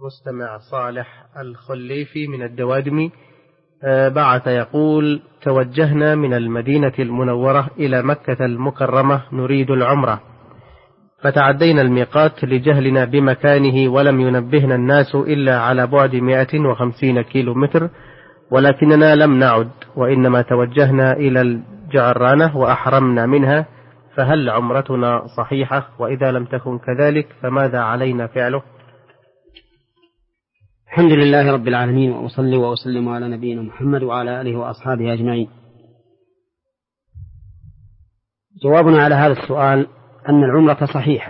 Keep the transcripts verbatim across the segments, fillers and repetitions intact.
مستمع صالح الخليفي من الدوادمي بعث يقول: توجهنا من المدينة المنورة إلى مكة المكرمة نريد العمرة، فتعدينا الميقات لجهلنا بمكانه، ولم ينبهنا الناس إلا على بعد مائة وخمسين كيلو متر، ولكننا لم نعد، وإنما توجهنا إلى الجعرانة وأحرمنا منها، فهل عمرتنا صحيحة؟ وإذا لم تكن كذلك فماذا علينا فعله؟ الحمد لله رب العالمين، وأصلي وأسلم على نبينا محمد وعلى آله وأصحابه أجمعين. جوابنا على هذا السؤال أن العمرة صحيحة،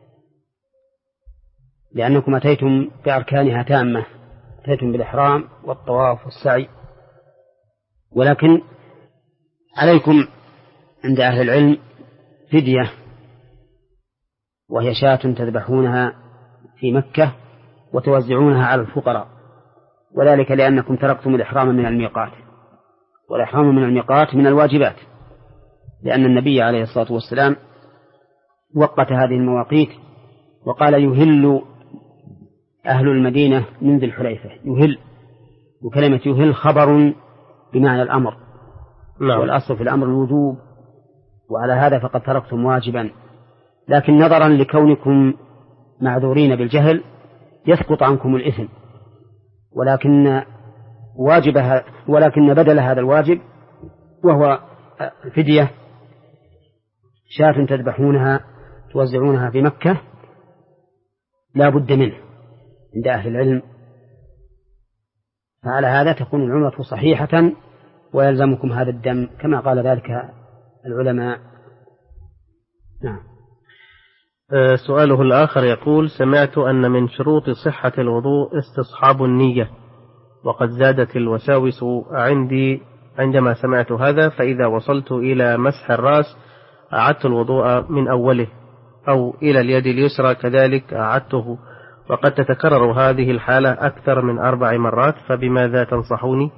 لأنكم أتيتم بأركانها تامة، أتيتم بالإحرام والطواف والسعي، ولكن عليكم عند أهل العلم فدية، وهي شاة تذبحونها في مكة وتوزعونها على الفقراء، وذلك لأنكم تركتم الإحرام من الميقات، والإحرام من الميقات من الواجبات، لأن النبي عليه الصلاة والسلام وقت هذه المواقيت وقال: يهل أهل المدينة من ذي الحليفة. يهل، وكلمة يهل خبر بمعنى الأمر، والأصل في الأمر الوجوب، وعلى هذا فقد تركتم واجبا، لكن نظرا لكونكم معذورين بالجهل يسقط عنكم الإثم، ولكن واجبها ولكن بدل هذا الواجب وهو فدية شاة تذبحونها توزعونها في مكة لا بد منه عند أهل العلم، فعلى هذا تكون العمرة صحيحة ويلزمكم هذا الدم كما قال ذلك العلماء. نعم. سؤاله الآخر يقول: سمعت أن من شروط صحة الوضوء استصحاب النية، وقد زادت الوساوس عندي عندما سمعت هذا، فإذا وصلت إلى مسح الرأس أعدت الوضوء من أوله، أو إلى اليد اليسرى كذلك أعدته، وقد تتكرر هذه الحالة أكثر من أربع مرات، فبماذا تنصحوني؟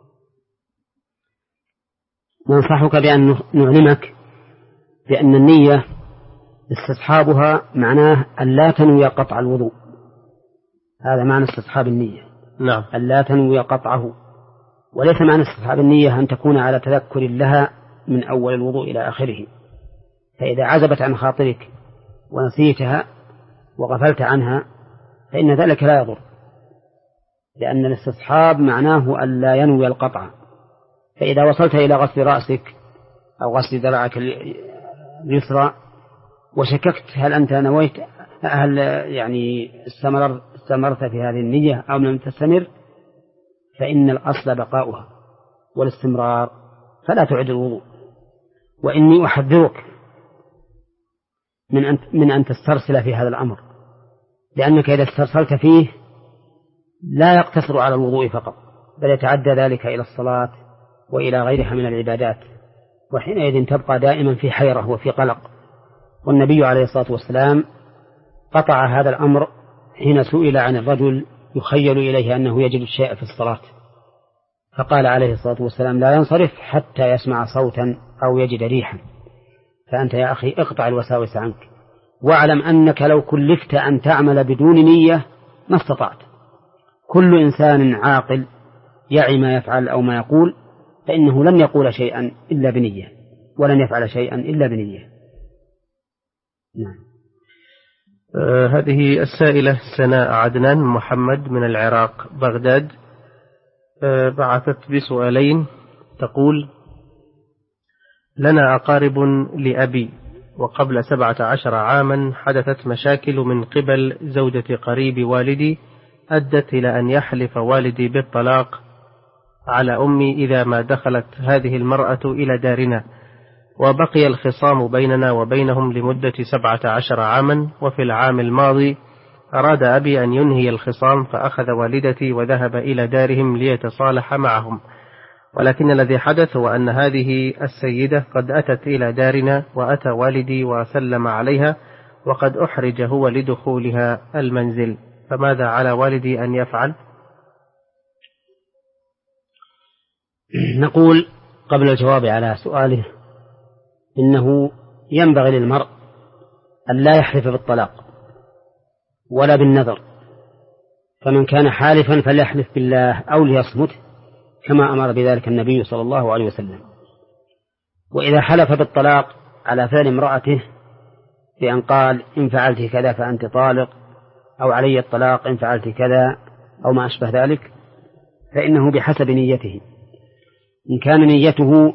ننصحك بأن نعلمك بأن النية استصحابها معناه أن لا تنوي قطع الوضوء، هذا معنى استصحاب النية. نعم. أن لا تنوي قطعه، وليس معنى استصحاب النية أن تكون على تذكر لها من أول الوضوء إلى آخره، فإذا عزبت عن خاطرك ونسيتها وغفلت عنها فإن ذلك لا يضر، لأن الاستصحاب معناه أن لا ينوي القطع. فإذا وصلت إلى غسل رأسك أو غسل ذراعك اليسرى وشككت هل أنت نويت هل يعني استمر استمرت في هذه النية أو لم تستمر، فإن الأصل بقاؤها والاستمرار، فلا تعد الوضوء. وإني أحذرك من أن من أن تسترسل في هذا الأمر، لأنك إذا استرسلت فيه لا يقتصر على الوضوء فقط، بل يتعدى ذلك إلى الصلاة وإلى غيرها من العبادات، وحينئذ تبقى دائما في حيرة وفي قلق. والنبي عليه الصلاة والسلام قطع هذا الأمر حين سئل عن الرجل يخيل إليه أنه يجد الشيء في الصلاة، فقال عليه الصلاة والسلام: لا ينصرف حتى يسمع صوتا أو يجد ريحا. فأنت يا أخي اقطع الوساوس عنك، واعلم أنك لو كلفت أن تعمل بدون نية ما استطعت. كل إنسان عاقل يعي ما يفعل أو ما يقول، فإنه لن يقول شيئا إلا بنية، ولن يفعل شيئا إلا بنية. نعم. آه هذه السائلة سناء عدنان محمد من العراق بغداد، آه بعثت بسؤالين. تقول: لنا أقارب لأبي، وقبل سبعة عشر عاما حدثت مشاكل من قبل زوجة قريب والدي أدت إلى أن يحلف والدي بالطلاق على أمي إذا ما دخلت هذه المرأة إلى دارنا، وبقي الخصام بيننا وبينهم لمدة سبعة عشر عاما. وفي العام الماضي أراد أبي أن ينهي الخصام، فأخذ والدتي وذهب إلى دارهم ليتصالح معهم، ولكن الذي حدث هو أن هذه السيدة قد أتت إلى دارنا، وأتى والدي وسلم عليها، وقد أحرج هو لدخولها المنزل، فماذا على والدي أن يفعل؟ نقول قبل الجواب على سؤاله إنه ينبغي للمرء أن لا يحلف بالطلاق ولا بالنذر، فمن كان حالفا فليحلف بالله أو ليصمت كما أمر بذلك النبي صلى الله عليه وسلم. وإذا حلف بالطلاق على فعل امرأته بأن قال إن فعلت كذا فأنت طالق، أو علي الطلاق إن فعلت كذا، أو ما أشبه ذلك، فإنه بحسب نيته. إن كان نيته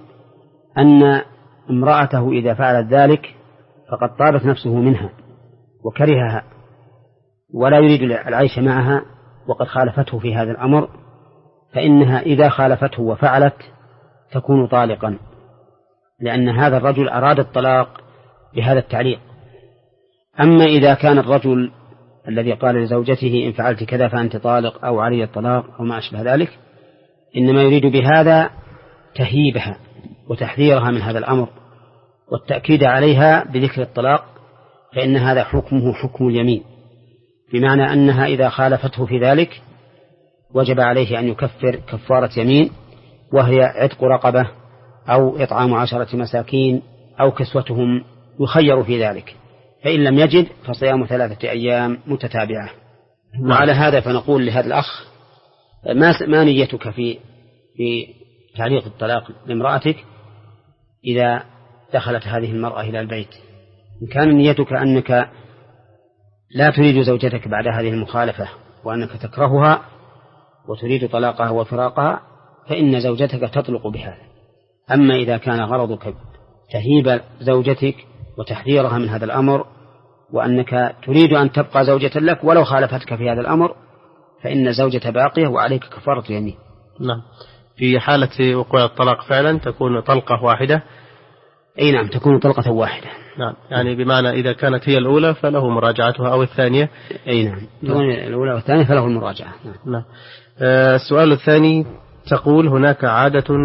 أن امرأته إذا فعلت ذلك فقد طابت نفسه منها وكرهها ولا يريد العيش معها وقد خالفته في هذا الأمر، فإنها إذا خالفته وفعلت تكون طالقا، لأن هذا الرجل أراد الطلاق بهذا التعليق. أما إذا كان الرجل الذي قال لزوجته إن فعلت كذا فأنت طالق أو علي الطلاق أو ما أشبه ذلك، إنما يريد بهذا تهيبها وتحذيرها من هذا الأمر والتأكيد عليها بذكر الطلاق، فإن هذا حكمه حكم اليمين، بمعنى أنها إذا خالفته في ذلك وجب عليه أن يكفر كفارة يمين، وهي عتق رقبة أو إطعام عشرة مساكين أو كسوتهم، يخير في ذلك، فإن لم يجد فصيام ثلاثة أيام متتابعة. وعلى هذا فنقول لهذا الأخ ما نيتك في في تعليق الطلاق لامرأتك إذا دخلت هذه المرأة إلى البيت؟ إن كان نيتك أنك لا تريد زوجتك بعد هذه المخالفة وأنك تكرهها وتريد طلاقها وفراقها، فإن زوجتك تطلق بهذا. أما إذا كان غرضك تهيب زوجتك وتحذيرها من هذا الأمر وأنك تريد أن تبقى زوجة لك ولو خالفتك في هذا الأمر، فإن زوجة باقية وعليك كفارة يمين. نعم. في حالة وقوع الطلاق فعلا تكون طلقة واحدة. أي نعم، تكون طلقة واحدة. نعم، يعني بمعنى إذا كانت هي الأولى فله مراجعتها أو الثانية. أي نعم، تكون الأولى والثانية فله المراجعة. نعم. نعم. آه السؤال الثاني تقول هناك عادة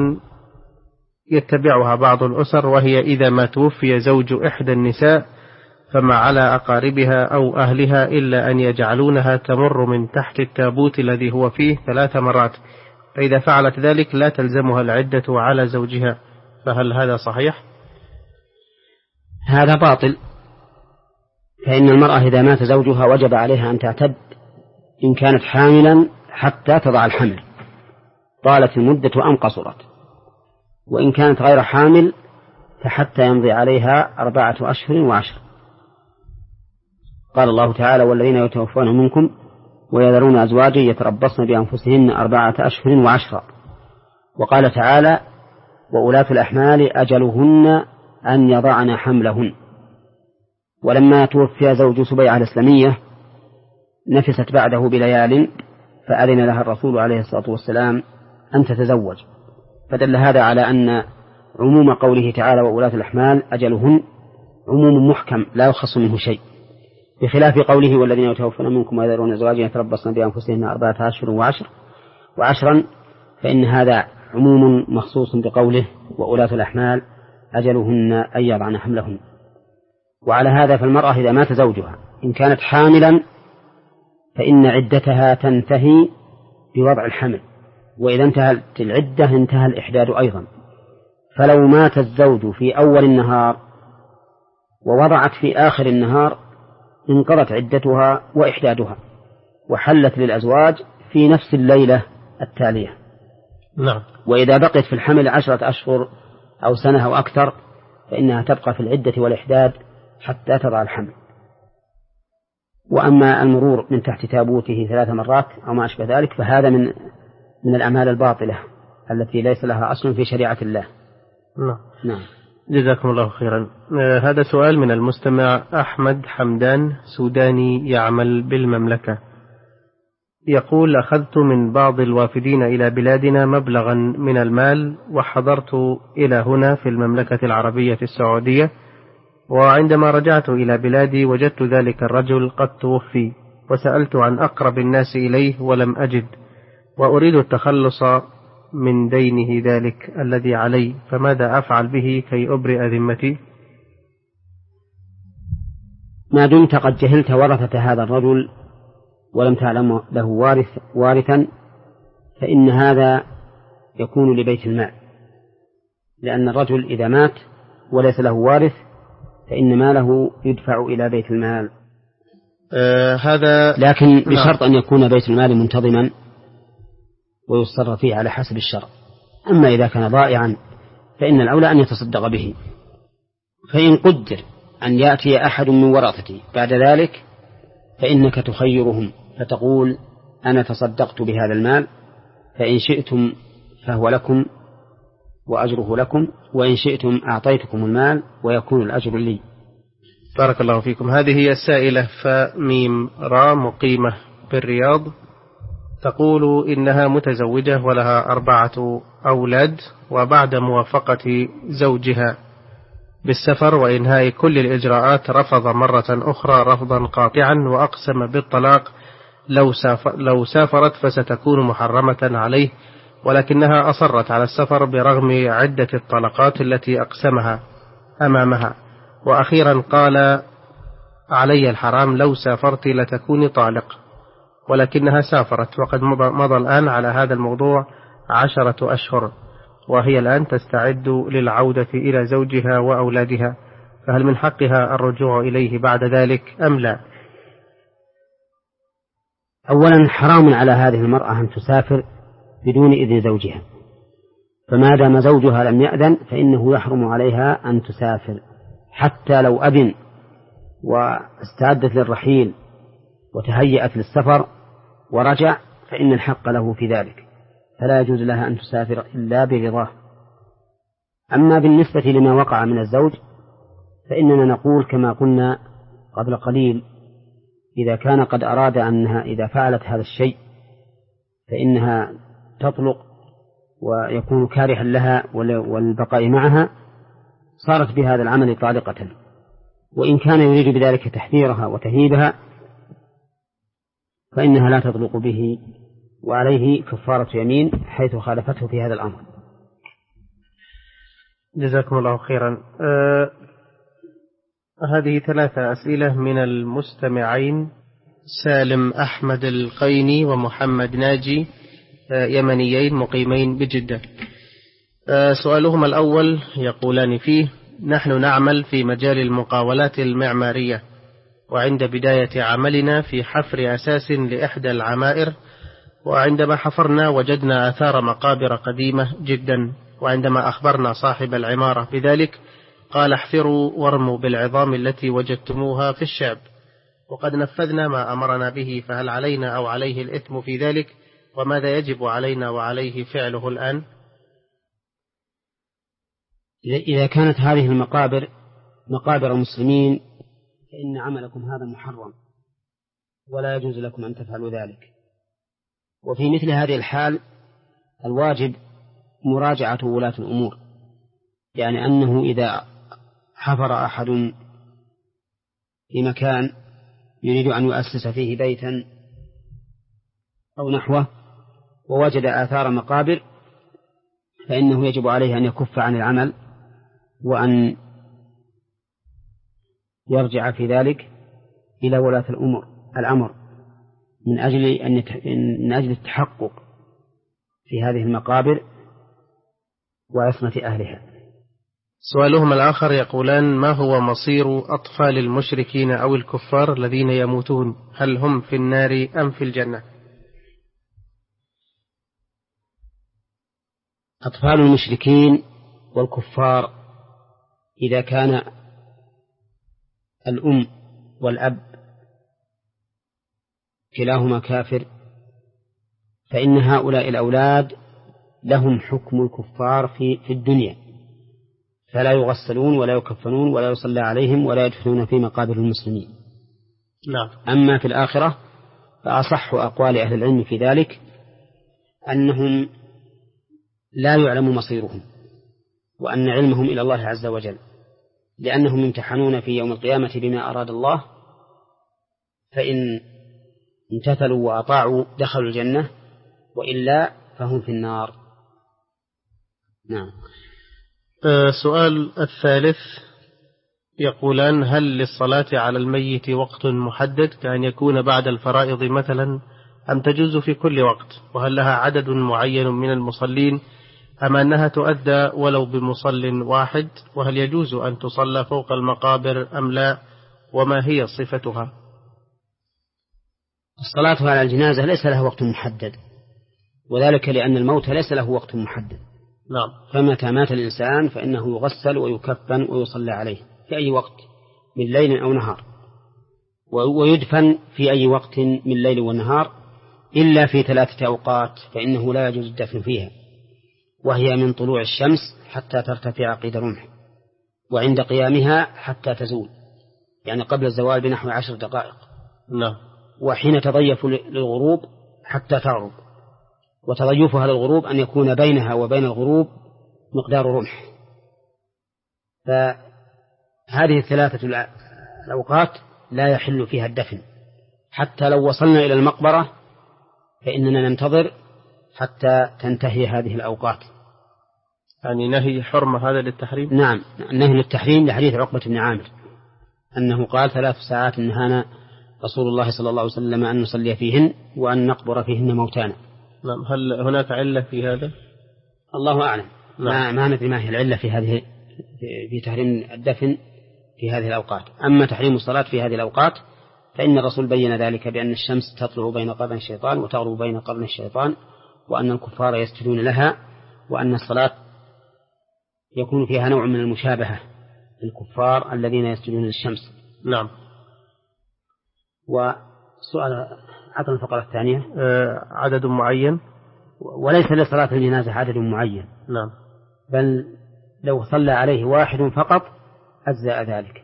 يتبعها بعض الأسر، وهي إذا ما توفي زوج إحدى النساء فما على أقاربها أو أهلها إلا أن يجعلونها تمر من تحت التابوت الذي هو فيه ثلاث مرات، فإذا فعلت ذلك لا تلزمها العدة على زوجها، فهل هذا صحيح؟ هذا باطل، فإن المرأة إذا مات زوجها وجب عليها أن تعتد إن كانت حاملا حتى تضع الحمل، طالت المدة أم قصرت، وإن كانت غير حامل فحتى يمضي عليها أربعة أشهر وعشر. قال الله تعالى والذين يتوفون منكم ويذرون أزواجا يتربصن بأنفسهن أربعة أشهر وعشرا. وقال تعالى وأولاة الأحمال أجلهن أن يضعن حملهن. ولما توفي زوج سبيعة الإسلامية نفست بعده بليال فأذن لها الرسول عليه الصلاة والسلام أن تتزوج، فدل هذا على أن عموم قوله تعالى وأولاة الأحمال أجلهن عموم محكم لا يخص منه شيء، بخلاف قوله والذين يتوفون منكم ويذرون أزواجا يتربصن بأنفسهن أربعة أشهر وعشر وعشرا، فإن هذا عموم مخصوص بقوله وأولاة الأحمال أجلهن أن يضعن حملهن. وعلى هذا فالمرأة إذا مات زوجها إن كانت حاملا فإن عدتها تنتهي بوضع الحمل، وإذا انتهت العدة انتهى الإحداد أيضا. فلو مات الزوج في أول النهار ووضعت في آخر النهار انقضت عدتها وإحدادها وحلت للأزواج في نفس الليلة التالية. نعم. وإذا بقيت في الحمل عشرة أشهر أو سنة أو أكثر فإنها تبقى في العدة والإحداد حتى تضع الحمل. وأما المرور من تحت تابوته ثلاث مرات أو ما أشبه ذلك فهذا من من الأعمال الباطلة التي ليس لها أصل في شريعة الله. نعم. نعم. جزاكم الله خيرا. آه هذا سؤال من المستمع أحمد حمدان سوداني يعمل بالمملكة، يقول أخذت من بعض الوافدين إلى بلادنا مبلغا من المال وحضرت إلى هنا في المملكة العربية السعودية، وعندما رجعت إلى بلادي وجدت ذلك الرجل قد توفي، وسألت عن أقرب الناس إليه ولم أجد، وأريد التخلص من دينه ذلك الذي علي، فماذا أفعل به كي أبرئ ذمتي؟ ما دمت قد جهلت ورثة هذا الرجل ولم تعلم له وارث وارثا فإن هذا يكون لبيت المال، لأن الرجل إذا مات وليس له وارث فإن ماله يدفع إلى بيت المال. آه هذا لكن بشرط أن يكون بيت المال منتظما ويصرف فيه على حسب الشرع. أما إذا كان ضائعا فإن الأولى أن يتصدق به. فإن قدر أن يأتي أحد من ورثته بعد ذلك فإنك تخيرهم فتقول أنا تصدقت بهذا المال، فإن شئتم فهو لكم وأجره لكم، وإن شئتم أعطيتكم المال ويكون الأجر لي. بارك الله فيكم. هذه السائلة فميم را مقيمة بالرياض تقول إنها متزوجة ولها أربعة أولاد، وبعد موافقة زوجها بالسفر وإنهاء كل الإجراءات رفض مرة أخرى رفضا قاطعا وأقسم بالطلاق لو, سافر لو سافرت فستكون محرمة عليه، ولكنها أصرت على السفر برغم عدة الطلقات التي أقسمها أمامها، وأخيرا قال علي الحرام لو سافرت لتكوني طالق، ولكنها سافرت وقد مضى الآن على هذا الموضوع عشرة أشهر، وهي الآن تستعد للعودة إلى زوجها وأولادها، فهل من حقها الرجوع إليه بعد ذلك أم لا؟ أولا حرام على هذه المرأة أن تسافر بدون إذن زوجها، فما دام زوجها لم يأذن فإنه يحرم عليها أن تسافر، حتى لو أذن واستعدت للرحيل وتهيأت للسفر ورجع فإن الحق له في ذلك، فلا يجوز لها أن تسافر إلا برضاه. أما بالنسبة لما وقع من الزوج فإننا نقول كما قلنا قبل قليل، إذا كان قد أراد أنها إذا فعلت هذا الشيء فإنها تطلق ويكون كارها لها والبقاء معها، صارت بهذا العمل طالقة، وإن كان يريد بذلك تحذيرها وتهيبها فإنها لا تطلق به، وعليه كفارة يمين حيث خالفته في هذا الأمر. جزاكم الله خيرا. آه هذه ثلاثة أسئلة من المستمعين سالم أحمد القيني ومحمد ناجي، آه يمنيين مقيمين بجدة. آه سؤالهما الأول يقولان فيه: نحن نعمل في مجال المقاولات المعمارية، وعند بداية عملنا في حفر أساس لإحدى العمائر، وعندما حفرنا وجدنا آثار مقابر قديمة جدا، وعندما أخبرنا صاحب العمارة بذلك قال احفروا وارموا بالعظام التي وجدتموها في الشعب، وقد نفذنا ما أمرنا به، فهل علينا أو عليه الإثم في ذلك؟ وماذا يجب علينا وعليه فعله الآن؟ إذا كانت هذه المقابر مقابر المسلمين فإن عملكم هذا محرم ولا يجوز لكم أن تفعلوا ذلك. وفي مثل هذه الحال الواجب مراجعة ولاة الأمور، يعني أنه إذا حفر أحد في مكان يريد أن يؤسس فيه بيتا أو نحوه ووجد آثار مقابر فإنه يجب عليه أن يكف عن العمل وأن يرجع في ذلك إلى ولاة الأمور الأمر من أجل أن يت... من أجل التحقق في هذه المقابر وعصمة أهلها. سؤالهم الآخر يقولان: ما هو مصير أطفال المشركين أو الكفار الذين يموتون؟ هل هم في النار أم في الجنة؟ أطفال المشركين والكفار إذا كان الأم والأب كلاهما كافر فإن هؤلاء الأولاد لهم حكم الكفار في في الدنيا، فلا يغسلون ولا يكفنون ولا يصلى عليهم ولا يدفنون في مقابر المسلمين. نعم. أما في الآخرة فأصح أقوال أهل العلم في ذلك أنهم لا يعلم مصيرهم، وأن علمهم إلى الله عز وجل، لأنهم يمتحنون في يوم القيامة بما أراد الله، فإن امتثلوا وأطاعوا دخلوا الجنة، وإلا فهم في النار. نعم. أه سؤال الثالث يقولان: هل للصلاة على الميت وقت محدد كأن يكون بعد الفرائض مثلا، أم تجوز في كل وقت؟ وهل لها عدد معين من المصلين، أم أنها تؤدى ولو بمصل واحد؟ وهل يجوز أن تصلى فوق المقابر أم لا؟ وما هي صفتها؟ الصلاة على الجنازة ليس له وقت محدد، وذلك لأن الموت ليس له وقت محدد. نعم. فمتى مات الإنسان فإنه يغسل ويكفن ويصلى عليه في أي وقت من ليل أو نهار، ويدفن في أي وقت من ليل ونهار إلا في ثلاثة أوقات فإنه لا يجوز الدفن فيها، وهي من طلوع الشمس حتى ترتفع قيد رمح، وعند قيامها حتى تزول، يعني قبل الزوال بنحو عشر دقائق. نعم. وحين تضيف للغروب حتى تغرب، وتضيفها للغروب أن يكون بينها وبين الغروب مقدار رمح. فهذه الثلاثة الأوقات لا يحل فيها الدفن، حتى لو وصلنا إلى المقبرة فإننا ننتظر حتى تنتهي هذه الأوقات. يعني نهي حرمة هذا للتحريم؟ نعم، نهي للتحريم لحديث عقبة بن عامر أنه قال ثلاث ساعات نهانا رسول الله صلى الله عليه وسلم أن نصلي فيهن وأن نقبر فيهن موتانا. نعم. هل هناك علة في هذا؟ الله أعلم. نعم. ما ندري ما هي العلة في هذه في تحريم الدفن في هذه الأوقات. أما تحريم الصلاة في هذه الأوقات فإن الرسول بين ذلك بأن الشمس تطلع بين قرن الشيطان وتغرب بين قرن الشيطان، وأن الكفار يسجدون لها، وأن الصلاة يكون فيها نوع من المشابهة للكفار الذين يسجدون للشمس. نعم. وسؤال عطنا الفقرة الثانية. آه عدد معين، وليس لصلاة الجنازة عدد معين. نعم. بل لو صلى عليه واحد فقط أجزاء ذلك.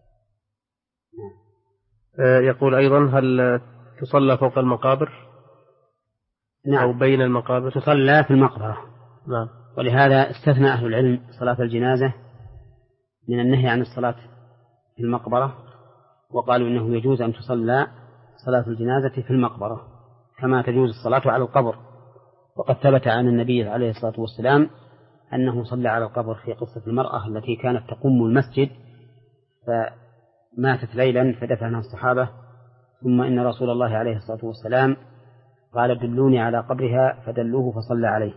آه يقول أيضا هل تصلى فوق المقابر؟ نعم. أو بين المقابر؟ تصلى في المقبرة. نعم. ولهذا استثنى أهل العلم صلاة الجنازة من النهي عن الصلاة في المقبرة، وقالوا إنه يجوز أن تصلى صلاة الجنازة في المقبرة كما تجوز الصلاة على القبر. وقد ثبت عن النبي عليه الصلاة والسلام أنه صلى على القبر في قصة المرأة التي كانت تقوم المسجد فماتت ليلا فدفنها الصحابة، ثم إن رسول الله عليه الصلاة والسلام قال دلوني على قبرها فدلوه فصلى عليه.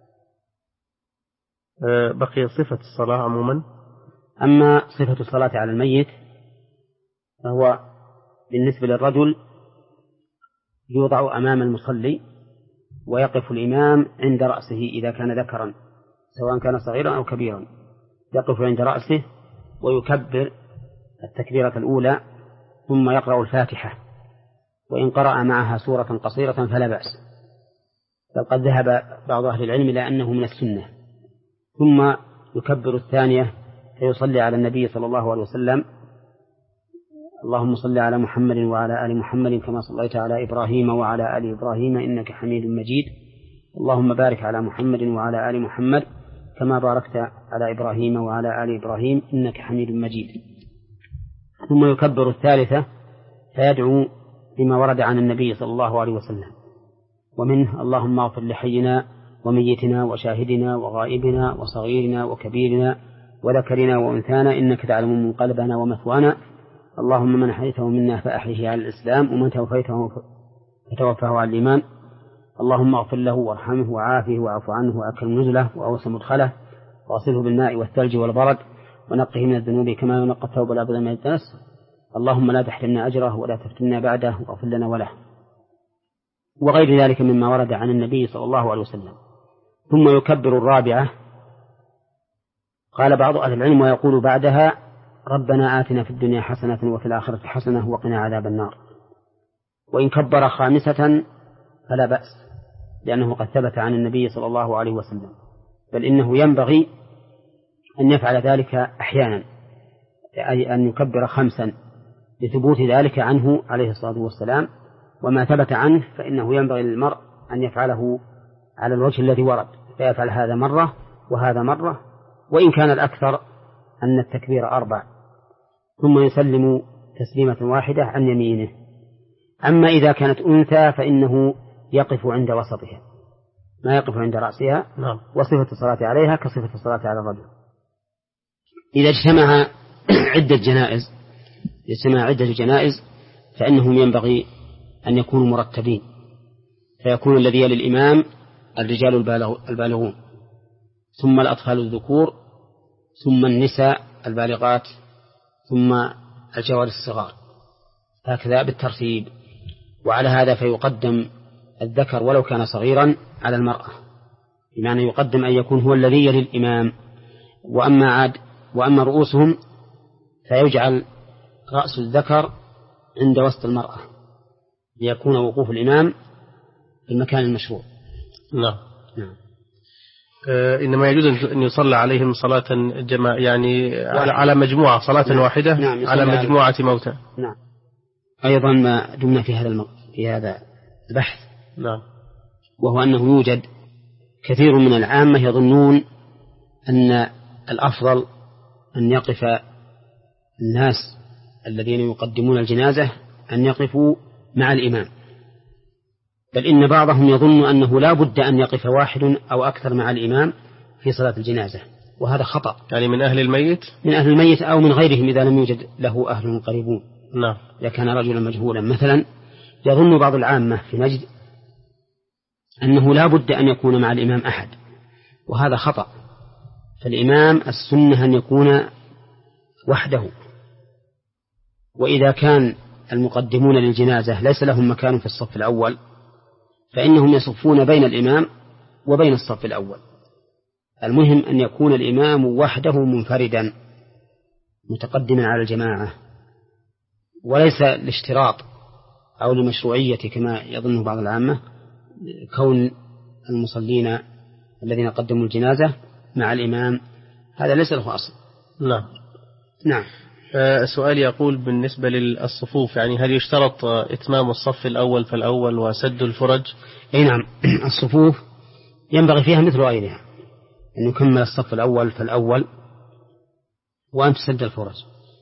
بقي صفة الصلاة عموما. أما صفة الصلاة على الميت فهو بالنسبة للرجل يوضع أمام المصلي ويقف الإمام عند رأسه إذا كان ذكرا سواء كان صغيرا أو كبيرا، يقف عند رأسه ويكبر التكبيرة الأولى ثم يقرأ الفاتحة، وإن قرأ معها سورة قصيرة فلا بأس، بل قد ذهب بعض أهل العلم إلى أنه من السنة. ثم يكبر الثانية فيصلي على النبي صلى الله عليه وسلم اللهم صل على محمد وعلى آل محمد كما صليت على إبراهيم وعلى آل إبراهيم إنك حميد مجيد، اللهم بارك على محمد وعلى آل محمد كما باركت على إبراهيم وعلى آل إبراهيم إنك حميد مجيد. ثم يكبر الثالثة فيدعو بما ورد عن النبي صلى الله عليه وسلم، ومنه اللهم اغفر لحينا وميتنا وشاهدنا وغائبنا وصغيرنا وكبيرنا وذكرنا وأنثانا إنك تعلم منقلبنا ومثوانا، اللهم من أحييته منا فأحيه على الإسلام ومن توفيته فتوفه على الإيمان، اللهم اغفر له وارحمه وعافه واعف عنه وأكرم نزله وأوسع مدخله واغسله بالماء والثلج والبرد ونقه من الذنوب كما ينقى الثوب الأبيض من الدنس، اللهم لا تحرمنا أجره ولا تفتنا بعده واغفر لنا وله، وغير ذلك مما ورد عن النبي صلى الله عليه وسلم. ثم يكبر الرابعة، قال بعض أهل العلم ويقول بعدها ربنا آتنا في الدنيا حسنة وفي الآخرة حسنة وقنا عذاب النار. وإن كبر خامسة فلا بأس لأنه قد ثبت عن النبي صلى الله عليه وسلم، بل إنه ينبغي أن يفعل ذلك أحيانا، أي أن يكبر خمسا لثبوت ذلك عنه عليه الصلاة والسلام، وما ثبت عنه فإنه ينبغي للمرء أن يفعله على الوجه الذي ورد، فيفعل هذا مرة وهذا مرة، وإن كان الأكثر أن التكبير أربع، ثم يسلم تسليمة واحدة عن يمينه. أما إذا كانت أنثى فإنه يقف عند وسطها ما يقف عند رأسها. نعم. وصفة الصلاة عليها كصفة الصلاة على الرجل. إذا اجتمع عدة جنائز اجتمع عدة جنائز فإنهم ينبغي أن يكونوا مرتبين، فيكون الذي يلي الإمام الرجال البالغون، ثم الأطفال الذكور، ثم النساء البالغات، ثم الجواري الصغار، هكذا بالترتيب. وعلى هذا فيقدم الذكر ولو كان صغيرا على المرأة، بمعنى يقدم أن يكون هو الذي يلي الإمام. وأما عاد وأما رؤوسهم فيجعل رأس الذكر عند وسط المرأة ليكون وقوف الإمام في المكان المشروع. نعم. نعم. آه إنما يجوز أن يصلى عليهم صلاة جماعة، يعني على, على مجموعة صلاة نعم. واحدة. نعم. على مجموعة موتى. نعم. أيضا ما دمنا في هذا المق... في هذا البحث. نعم. وهو أنه يوجد كثير من العامة يظنون أن الأفضل أن يقف الناس الذين يقدمون الجنازة أن يقفوا مع الإمام، بل إن بعضهم يظن أنه لا بد أن يقف واحد أو أكثر مع الإمام في صلاة الجنازة، وهذا خطأ. يعني من أهل الميت من أهل الميت أو من غيرهم إذا لم يوجد له أهل قريبون. نعم. إذا كان رجلا مجهولا مثلا، يظن بعض العامة في نجد أنه لا بد أن يكون مع الإمام أحد، وهذا خطأ. فالإمام السنة أن يكون وحده، وإذا كان المقدمون للجنازة ليس لهم مكان في الصف الأول فإنهم يصفون بين الإمام وبين الصف الأول. المهم أن يكون الإمام وحده منفردا متقدما على الجماعة، وليس الاشتراط أو لمشروعية كما يظن بعض العامة كون المصلين الذين قدموا الجنازة مع الإمام، هذا ليس له أصل. نعم. نعم. السؤال يقول بالنسبة للصفوف، يعني هل يشترط إتمام الصف الأول فالأول وسد الفرج؟ أي نعم. الصفوف ينبغي فيها مثل غيرها أن يكمل الصف الأول فالأول وأن تسد الفرج.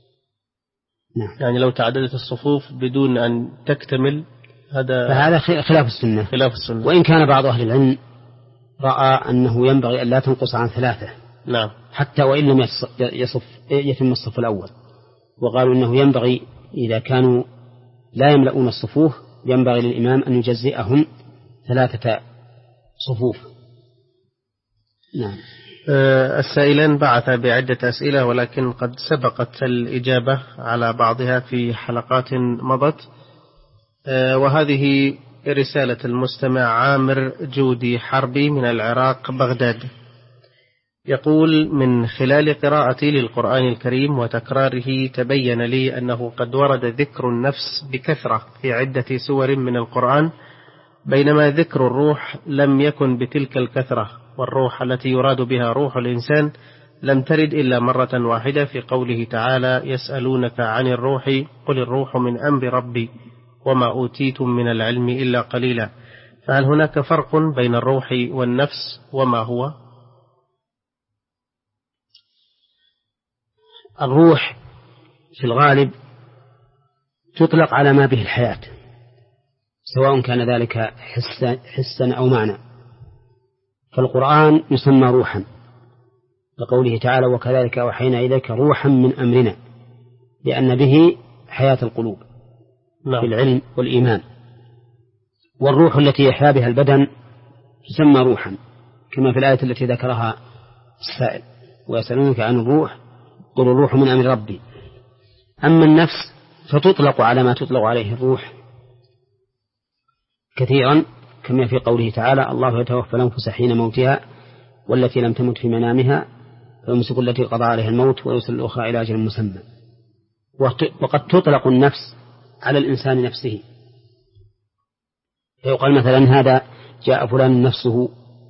نعم. يعني لو تعددت الصفوف بدون أن تكتمل هذا فهذا خلاف السنة. خلاف السنة. وإن كان بعض أهل العلم رأى أنه ينبغي أن لا تنقص عن ثلاثة. نعم. حتى وإن لم يصف يتم الصف الأول، وقالوا أنه ينبغي إذا كانوا لا يملؤون الصفوف ينبغي للإمام أن يجزئهم ثلاثة صفوف. نعم. السائلان بعث بعدة أسئلة ولكن قد سبقت الإجابة على بعضها في حلقات مضت، وهذه رسالة المستمع عامر جودي حربي من العراق بغداد. يقول: من خلال قراءتي للقرآن الكريم وتكراره تبين لي أنه قد ورد ذكر النفس بكثرة في عدة سور من القرآن، بينما ذكر الروح لم يكن بتلك الكثرة، والروح التي يراد بها روح الإنسان لم ترد إلا مرة واحدة في قوله تعالى: يسألونك عن الروح قل الروح من أمر ربي وما أوتيتم من العلم إلا قليلا. فهل هناك فرق بين الروح والنفس وما هو؟ الروح في الغالب تطلق على ما به الحياة، سواء كان ذلك حسا, حسا أو معنى. فالقرآن يسمى روحا لقوله تعالى: وكذلك أوحينا إليك روحا من أمرنا، لأن به حياة القلوب في العلم والإيمان. والروح التي يحيا بها البدن تسمى روحا، كما في الآية التي ذكرها السائل: ويسألونك عن الروح قل الروح من أمر ربي. أما النفس فتطلق على ما تطلق عليه الروح كثيرا، كما في قوله تعالى: الله يتوفى الأنفس حين موتها والتي لم تمت في منامها فيمسك التي قضى عليها الموت ويرسل الأخرى إلى أجل مسمى. وقد تطلق النفس على الإنسان نفسه، فيقال مثلا: هذا جاء فلان نفسه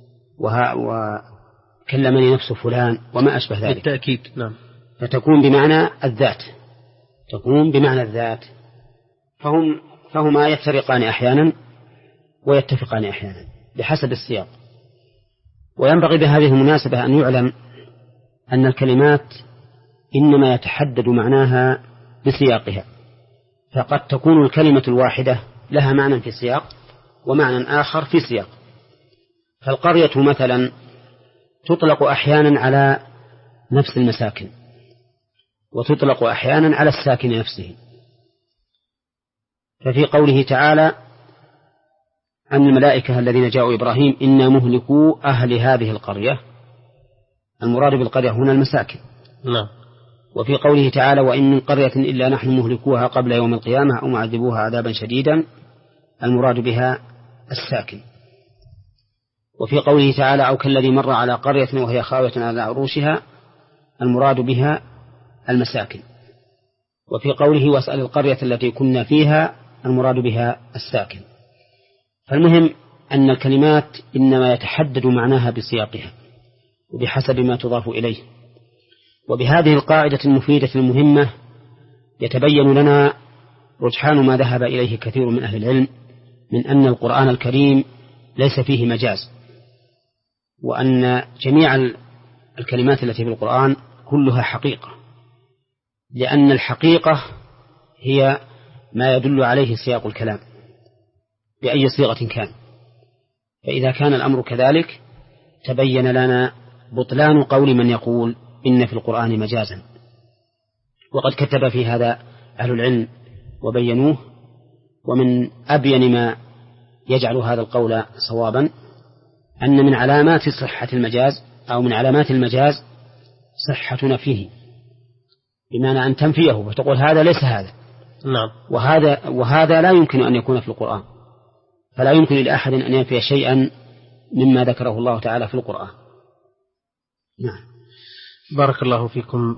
وكلمني نفس فلان وما أشبه ذلك. بالتأكيد. نعم. فتكون بمعنى الذات، تكون بمعنى الذات. فهم فهما يفترقان أحيانا ويتفقان أحيانا بحسب السياق. وينبغي بهذه المناسبة أن يعلم أن الكلمات إنما يتحدد معناها بسياقها، فقد تكون الكلمة الواحدة لها معنى في سياق ومعنى آخر في سياق. فالقرية مثلا تطلق أحيانا على نفس المساكن، وتطلق أحيانا على الساكن نفسه. ففي قوله تعالى عن الملائكة الذين جاءوا إبراهيم: إنا مهلكو أهل هذه القرية، المراد بالقرية هنا المساكن. نعم. وفي قوله تعالى: وإن من قرية إلا نحن مهلكوها قبل يوم القيامة أو معذبوها عذابا شديدا، المراد بها الساكن. وفي قوله تعالى أو كالذي مر على قرية وهي خاوية على عروشها المراد بها المساكن. وفي قوله واسأل القرية التي كنا فيها المراد بها الساكن. فالمهم أن الكلمات إنما يتحدد معناها بسياقها وبحسب ما تضاف إليه. وبهذه القاعدة المفيدة المهمة يتبين لنا رجحان ما ذهب إليه كثير من أهل العلم من أن القرآن الكريم ليس فيه مجاز، وأن جميع الكلمات التي في القرآن كلها حقيقة، لأن الحقيقة هي ما يدل عليه سياق الكلام بأي صيغة كان. فإذا كان الأمر كذلك تبين لنا بطلان قول من يقول إن في القرآن مجازا. وقد كتب في هذا أهل العلم وبينوه. ومن أبين ما يجعل هذا القول صوابا أن من علامات صحة المجاز أو من علامات المجاز صحة نفيه، بمعنى أن تنفيه وتقول هذا ليس هذا. نعم. وهذا, وهذا لا يمكن أن يكون في القرآن، فلا يمكن لأحد أن ينفي شيئا مما ذكره الله تعالى في القرآن. نعم. بارك الله فيكم.